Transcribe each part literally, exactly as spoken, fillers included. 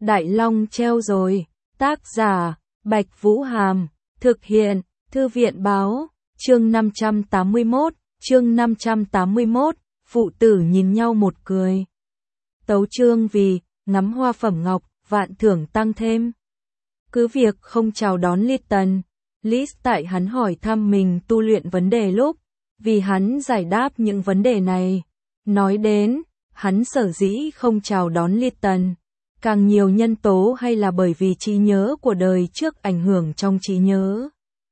Đại Long treo rồi. Tác giả, Bạch Vũ Hàm. Thực hiện, Thư viện báo. Chương năm trăm tám mươi mốt, chương năm trăm tám mươi mốt, phụ tử nhìn nhau một cười. Tấu chương vì, ngắm hoa phẩm ngọc, vạn thưởng tăng thêm. Cứ việc không chào đón Lytton, Liz tại hắn hỏi thăm mình tu luyện vấn đề lúc, vì hắn giải đáp những vấn đề này. Nói đến, hắn sở dĩ không chào đón Lytton, càng nhiều nhân tố hay là bởi vì trí nhớ của đời trước ảnh hưởng trong trí nhớ.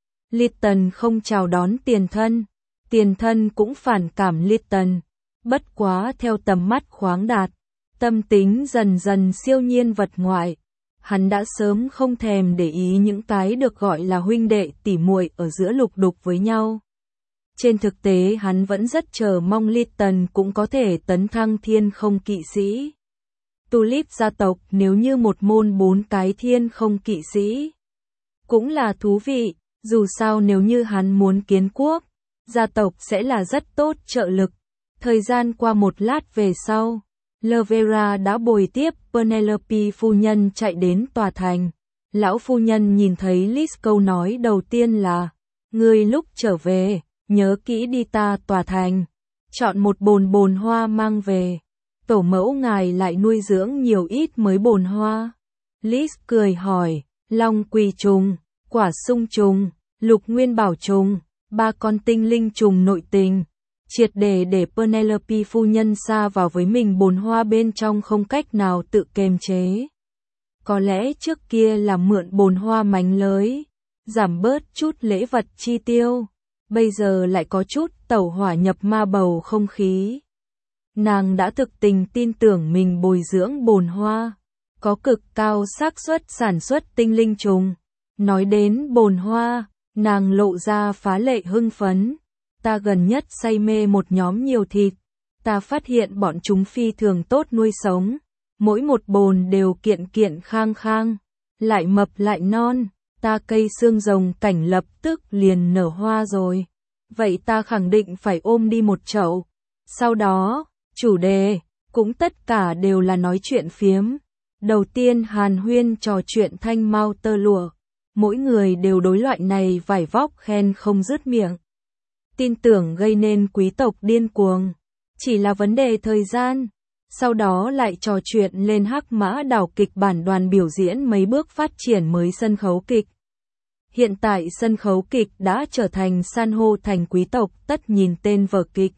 Lytton không chào đón tiền thân, tiền thân cũng phản cảm Lytton, bất quá theo tầm mắt khoáng đạt, tâm tính dần dần siêu nhiên vật ngoại. Hắn đã sớm không thèm để ý những cái được gọi là huynh đệ tỉ muội ở giữa lục đục với nhau. Trên thực tế hắn vẫn rất chờ mong Lytton cũng có thể tấn thăng thiên không kỵ sĩ. Tulip gia tộc nếu như một môn bốn cái thiên không kỵ sĩ cũng là thú vị, dù sao nếu như hắn muốn kiến quốc, gia tộc sẽ là rất tốt trợ lực. Thời gian qua một lát về sau, Lovera đã bồi tiếp Penelope phu nhân chạy đến tòa thành. Lão phu nhân nhìn thấy Liz, câu nói đầu tiên là: "Ngươi lúc trở về, nhớ kỹ đi ta tòa thành, chọn một bồn bồn hoa mang về. Tổ mẫu ngài lại nuôi dưỡng nhiều ít mới bồn hoa?" Liz cười hỏi: "Long quỳ trùng, quả sung trùng, lục nguyên bảo trùng, ba con tinh linh trùng nội tình." Triệt để để Penelope phu nhân sa vào với mình bồn hoa bên trong không cách nào tự kiềm chế. Có lẽ trước kia là mượn bồn hoa mánh lới, giảm bớt chút lễ vật chi tiêu, bây giờ lại có chút tẩu hỏa nhập ma bầu không khí. Nàng đã thực tình tin tưởng mình bồi dưỡng bồn hoa, có cực cao xác suất sản xuất tinh linh trùng. Nói đến bồn hoa, nàng lộ ra phá lệ hưng phấn. "Ta gần nhất say mê một nhóm nhiều thịt, ta phát hiện bọn chúng phi thường tốt nuôi sống, mỗi một bồn đều kiện kiện khang khang, lại mập lại non, ta cây xương rồng cảnh lập tức liền nở hoa rồi. Vậy ta khẳng định phải ôm đi một chậu." Sau đó, chủ đề, cũng tất cả đều là nói chuyện phiếm. Đầu tiên hàn huyên trò chuyện thanh mau tơ lụa, mỗi người đều đối loại này vải vóc khen không dứt miệng. Tin tưởng gây nên quý tộc điên cuồng, chỉ là vấn đề thời gian. Sau đó lại trò chuyện lên Hắc Mã Đảo kịch bản đoàn biểu diễn mấy bước phát triển mới sân khấu kịch. Hiện tại sân khấu kịch đã trở thành san hô thành quý tộc tất nhìn tên vở kịch.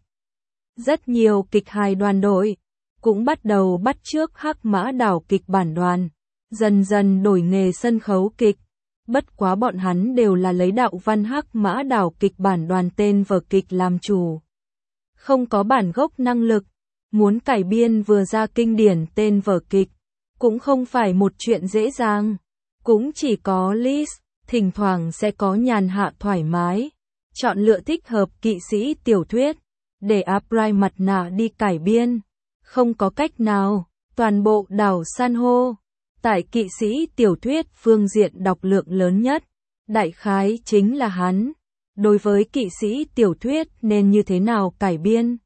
Rất nhiều kịch hài đoàn đội cũng bắt đầu bắt chước Hắc Mã Đảo kịch bản đoàn, dần dần đổi nghề sân khấu kịch. Bất quá bọn hắn đều là lấy đạo văn Hắc Mã Đảo kịch bản đoàn tên vở kịch làm chủ, không có bản gốc năng lực. Muốn cải biên vừa ra kinh điển tên vở kịch cũng không phải một chuyện dễ dàng. Cũng chỉ có Liz thỉnh thoảng sẽ có nhàn hạ thoải mái, chọn lựa thích hợp kỵ sĩ tiểu thuyết để áp rai mặt nạ đi cải biên. Không có cách nào, toàn bộ đảo san hô tại kỵ sĩ tiểu thuyết phương diện đọc lượng lớn nhất, đại khái chính là hắn. Đối với kỵ sĩ tiểu thuyết nên như thế nào cải biên,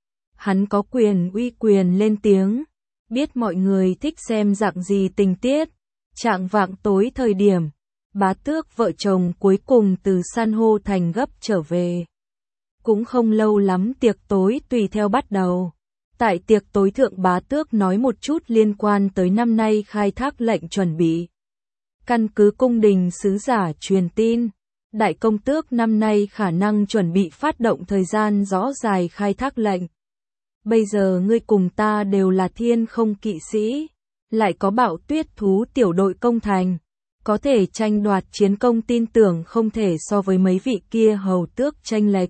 hắn có quyền uy quyền lên tiếng, biết mọi người thích xem dạng gì tình tiết. Trạng vạng tối thời điểm, Bá Tước vợ chồng cuối cùng từ san hô thành gấp trở về. Cũng không lâu lắm tiệc tối tùy theo bắt đầu. Tại tiệc tối thượng Bá Tước nói một chút liên quan tới năm nay khai thác lệnh chuẩn bị. Căn cứ cung đình sứ giả truyền tin, Đại công tước năm nay khả năng chuẩn bị phát động thời gian rõ dài khai thác lệnh. Bây giờ ngươi cùng ta đều là thiên không kỵ sĩ, lại có Bạo Tuyết thú tiểu đội công thành, có thể tranh đoạt chiến công, tin tưởng không thể so với mấy vị kia hầu tước tranh lệch.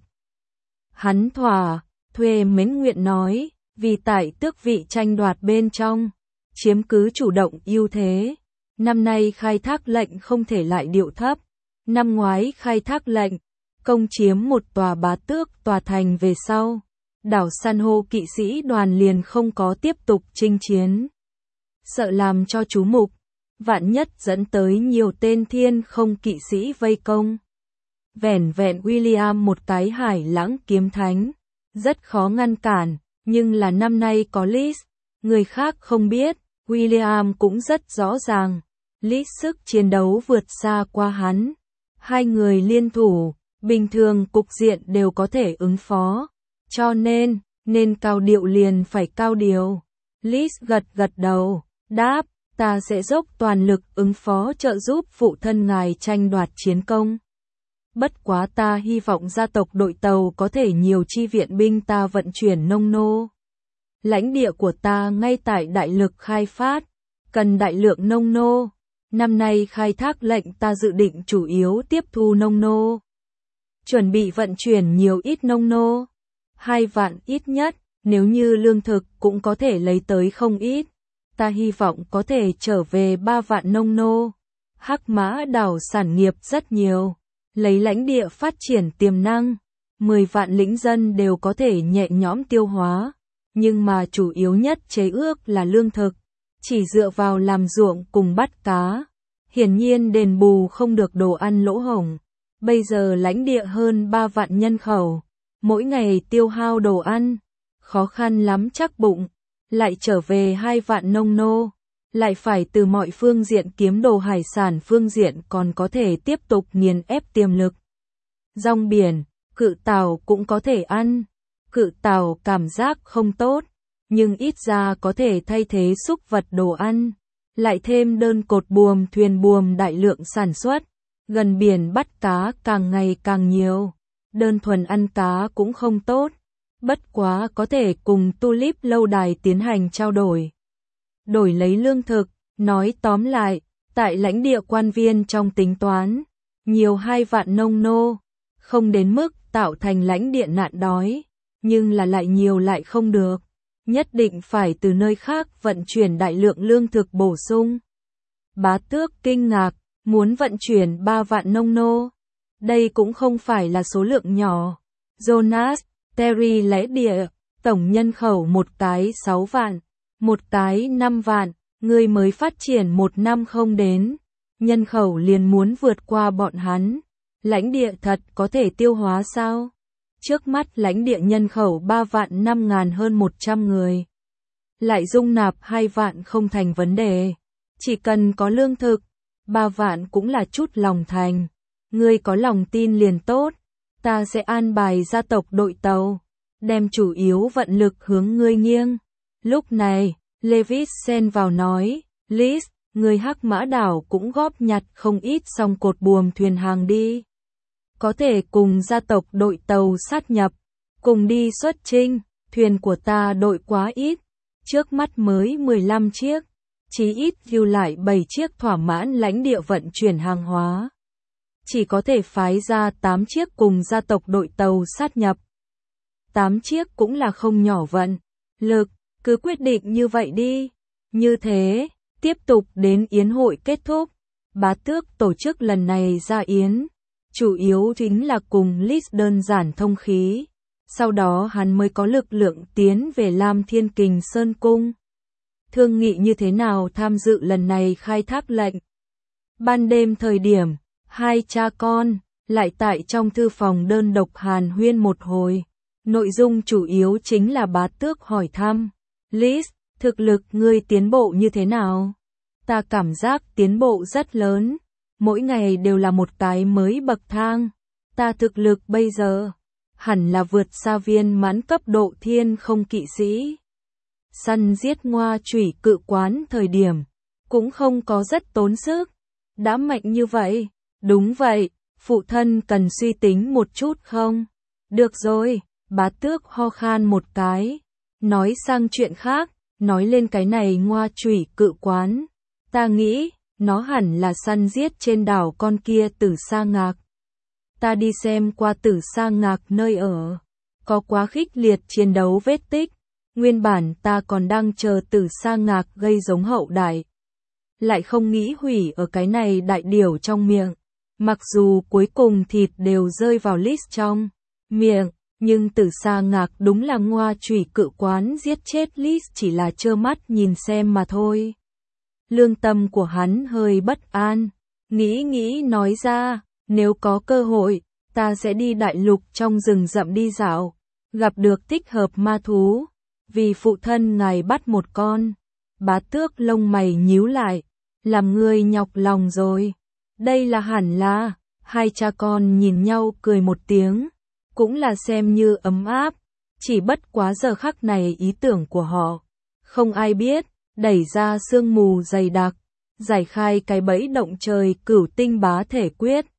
Hắn thỏa thuê mến nguyện nói, vì tại tước vị tranh đoạt bên trong, chiếm cứ chủ động ưu thế. Năm nay khai thác lệnh không thể lại điệu thấp. Năm ngoái khai thác lệnh, công chiếm một tòa bá tước tòa thành về sau, đảo san hô kỵ sĩ đoàn liền không có tiếp tục chinh chiến. Sợ làm cho chú mục, vạn nhất dẫn tới nhiều tên thiên không kỵ sĩ vây công. Vẻn vẹn William một cái hải lãng kiếm thánh, rất khó ngăn cản, nhưng là năm nay có Liz, người khác không biết, William cũng rất rõ ràng, Lis sức chiến đấu vượt xa qua hắn. Hai người liên thủ, bình thường cục diện đều có thể ứng phó. Cho nên, nên cao điệu liền phải cao điều. Lis gật gật đầu, đáp, ta sẽ dốc toàn lực ứng phó trợ giúp phụ thân ngài tranh đoạt chiến công. Bất quá ta hy vọng gia tộc đội tàu có thể nhiều chi viện binh ta vận chuyển nông nô. Lãnh địa của ta ngay tại đại lực khai phát, cần đại lượng nông nô. Năm nay khai thác lệnh ta dự định chủ yếu tiếp thu nông nô. Chuẩn bị vận chuyển nhiều ít nông nô. Hai vạn ít nhất, nếu như lương thực cũng có thể lấy tới không ít. Ta hy vọng có thể trở về ba vạn nông nô. Hắc Mã đảo sản nghiệp rất nhiều. Lấy lãnh địa phát triển tiềm năng. Mười vạn lĩnh dân đều có thể nhẹ nhõm tiêu hóa. Nhưng mà chủ yếu nhất chế ước là lương thực. Chỉ dựa vào làm ruộng cùng bắt cá. Hiển nhiên đền bù không được đồ ăn lỗ hổng. Bây giờ lãnh địa hơn ba vạn nhân khẩu. Mỗi ngày tiêu hao đồ ăn. Khó khăn lắm chắc bụng. Lại trở về hai vạn nông nô. Lại phải từ mọi phương diện kiếm đồ hải sản phương diện còn có thể tiếp tục nghiền ép tiềm lực. Rong biển, cự tảo cũng có thể ăn. Cự tảo cảm giác không tốt. Nhưng ít ra có thể thay thế súc vật đồ ăn. Lại thêm đơn cột buồm thuyền buồm đại lượng sản xuất. Gần biển bắt cá càng ngày càng nhiều. Đơn thuần ăn cá cũng không tốt. Bất quá có thể cùng Tulip lâu đài tiến hành trao đổi. Đổi lấy lương thực, nói tóm lại, tại lãnh địa quan viên trong tính toán, nhiều hai vạn nông nô, không đến mức tạo thành lãnh địa nạn đói, nhưng là lại nhiều lại không được, nhất định phải từ nơi khác vận chuyển đại lượng lương thực bổ sung. Bá Tước kinh ngạc, muốn vận chuyển ba vạn nông nô, đây cũng không phải là số lượng nhỏ. Jonas, Terry lẽ địa, tổng nhân khẩu một cái sáu vạn. Một cái năm vạn, người mới phát triển một năm không đến, nhân khẩu liền muốn vượt qua bọn hắn. Lãnh địa thật có thể tiêu hóa sao? Trước mắt lãnh địa nhân khẩu ba vạn năm ngàn hơn một trăm người. Lại dung nạp hai vạn không thành vấn đề. Chỉ cần có lương thực, ba vạn cũng là chút lòng thành. Ngươi có lòng tin liền tốt, ta sẽ an bài gia tộc đội tàu, đem chủ yếu vận lực hướng ngươi nghiêng. Lúc này, Levis xen vào nói, Lis, người Hắc Mã đảo cũng góp nhặt không ít song cột buồm thuyền hàng đi. Có thể cùng gia tộc đội tàu sát nhập, cùng đi xuất chinh, thuyền của ta đội quá ít, trước mắt mới mười lăm chiếc, chí ít lưu lại bảy chiếc thỏa mãn lãnh địa vận chuyển hàng hóa. Chỉ có thể phái ra tám chiếc cùng gia tộc đội tàu sát nhập. tám chiếc cũng là không nhỏ vận, lực. Cứ quyết định như vậy đi. Như thế, tiếp tục đến yến hội kết thúc. Bá Tước tổ chức lần này ra yến. Chủ yếu chính là cùng Lis đơn giản thông khí. Sau đó hắn mới có lực lượng tiến về Lam Thiên Kình Sơn Cung. Thương nghị như thế nào tham dự lần này khai thác lệnh. Ban đêm thời điểm, hai cha con, lại tại trong thư phòng đơn độc hàn huyên một hồi. Nội dung chủ yếu chính là Bá Tước hỏi thăm. Lis, thực lực ngươi tiến bộ như thế nào? Ta cảm giác tiến bộ rất lớn, mỗi ngày đều là một cái mới bậc thang. Ta thực lực bây giờ, hẳn là vượt xa viên mãn cấp độ thiên không kỵ sĩ. Săn giết ngoa chủy cự quán thời điểm, cũng không có rất tốn sức. Đã mạnh như vậy, đúng vậy, phụ thân cần suy tính một chút không? Được rồi, Bá Tước ho khan một cái. Nói sang chuyện khác, nói lên cái này ngoa chủy cự quán. Ta nghĩ, nó hẳn là săn giết trên đảo con kia Tử Sa Ngạc. Ta đi xem qua Tử Sa Ngạc nơi ở. Có quá khích liệt chiến đấu vết tích. Nguyên bản ta còn đang chờ Tử Sa Ngạc gây giống hậu đại. Lại không nghĩ hủy ở cái này đại điểu trong miệng. Mặc dù cuối cùng thịt đều rơi vào Lis trong miệng. Nhưng Tử Sa Ngạc đúng là ngoa chủy cự quán giết chết Lis chỉ là trơ mắt nhìn xem mà thôi. Lương tâm của hắn hơi bất an, nghĩ nghĩ nói ra, nếu có cơ hội, ta sẽ đi đại lục trong rừng rậm đi dạo, gặp được thích hợp ma thú, vì phụ thân ngài bắt một con Bá Tước lông mày nhíu lại, làm người nhọc lòng rồi. Đây là hẳn là, hai cha con nhìn nhau cười một tiếng, cũng là xem như ấm áp, chỉ bất quá giờ khắc này ý tưởng của họ, không ai biết, đẩy ra sương mù dày đặc, giải khai cái bẫy động trời cửu tinh bá thể quyết.